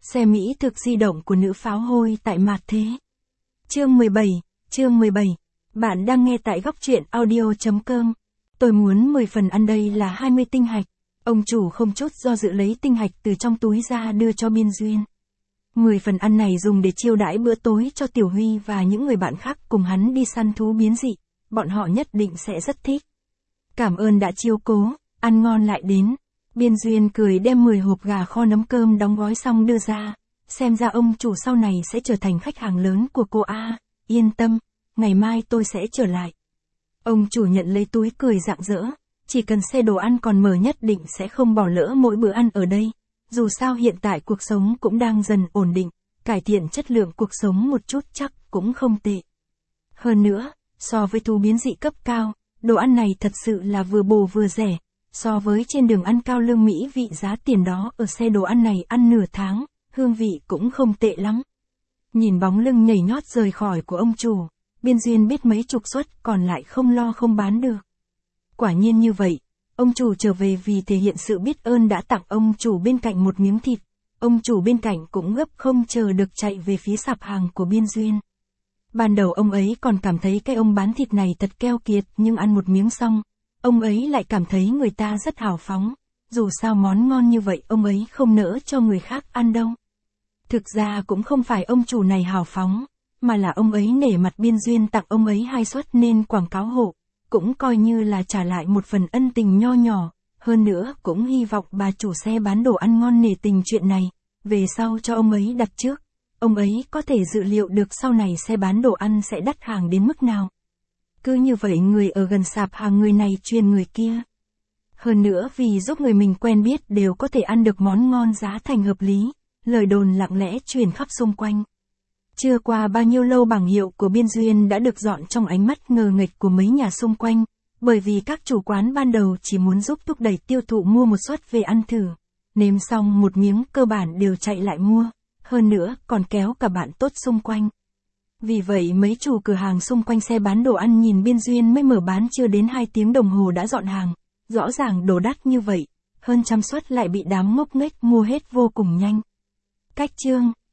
Xe mỹ thực di động của nữ pháo hôi tại Mạt Thế. Chương 17. Bạn đang nghe tại góc truyện audio.com. Tôi muốn 10 phần ăn, đây là 20 tinh hạch. Ông chủ không chút do dự lấy tinh hạch từ trong túi ra đưa cho Biên Duyên. 10 phần ăn này dùng để chiêu đãi bữa tối cho Tiểu Huy và những người bạn khác cùng hắn đi săn thú biến dị. Bọn họ nhất định sẽ rất thích. Cảm ơn đã chiếu cố, ăn ngon lại đến. Biên Duyên cười đem 10 hộp gà kho nấm cơm đóng gói xong đưa ra. Xem ra ông chủ sau này sẽ trở thành khách hàng lớn của cô a. Yên tâm, ngày mai tôi sẽ trở lại. Ông chủ nhận lấy túi cười rạng rỡ. Chỉ cần xe đồ ăn còn mở nhất định sẽ không bỏ lỡ mỗi bữa ăn ở đây. Dù sao hiện tại cuộc sống cũng đang dần ổn định, cải thiện chất lượng cuộc sống một chút chắc cũng không tệ. Hơn nữa, so với thú biến dị cấp cao, đồ ăn này thật sự là vừa bổ vừa rẻ. So với trên đường ăn cao lương Mỹ vị giá tiền đó ở xe đồ ăn này ăn nửa tháng, hương vị cũng không tệ lắm. Nhìn bóng lưng nhảy nhót rời khỏi của ông chủ, Biên Duyên biết mấy chục suất còn lại không lo không bán được. Quả nhiên như vậy, ông chủ trở về vì thể hiện sự biết ơn đã tặng ông chủ bên cạnh một miếng thịt. Ông chủ bên cạnh cũng gấp không chờ được chạy về phía sạp hàng của Biên Duyên. Ban đầu ông ấy còn cảm thấy cái ông bán thịt này thật keo kiệt, nhưng ăn một miếng xong, ông ấy lại cảm thấy người ta rất hào phóng. Dù sao món ngon như vậy ông ấy không nỡ cho người khác ăn đâu. Thực ra cũng không phải ông chủ này hào phóng, mà là ông ấy nể mặt Biên Duyên tặng ông ấy 2 suất nên quảng cáo hộ. Cũng coi như là trả lại một phần ân tình nho nhỏ. Hơn nữa cũng hy vọng bà chủ xe bán đồ ăn ngon nể tình chuyện này. Về sau cho ông ấy đặt trước. Ông ấy có thể dự liệu được sau này xe bán đồ ăn sẽ đắt hàng đến mức nào. Cứ như vậy người ở gần sạp hàng người này truyền người kia. Hơn nữa vì giúp người mình quen biết đều có thể ăn được món ngon giá thành hợp lý, lời đồn lặng lẽ truyền khắp xung quanh. Chưa qua bao nhiêu lâu bảng hiệu của Biên Duyên đã được dọn trong ánh mắt ngờ nghệch của mấy nhà xung quanh, bởi vì các chủ quán ban đầu chỉ muốn giúp thúc đẩy tiêu thụ mua một suất về ăn thử. Nếm xong một miếng cơ bản đều chạy lại mua, hơn nữa còn kéo cả bạn tốt xung quanh. Vì vậy mấy chủ cửa hàng xung quanh xe bán đồ ăn nhìn Biên Duyên mới mở bán chưa đến 2 tiếng đồng hồ đã dọn hàng. Rõ ràng đồ đắt như vậy, hơn trăm suất lại bị đám ngốc nghếch mua hết vô cùng nhanh. Cách chương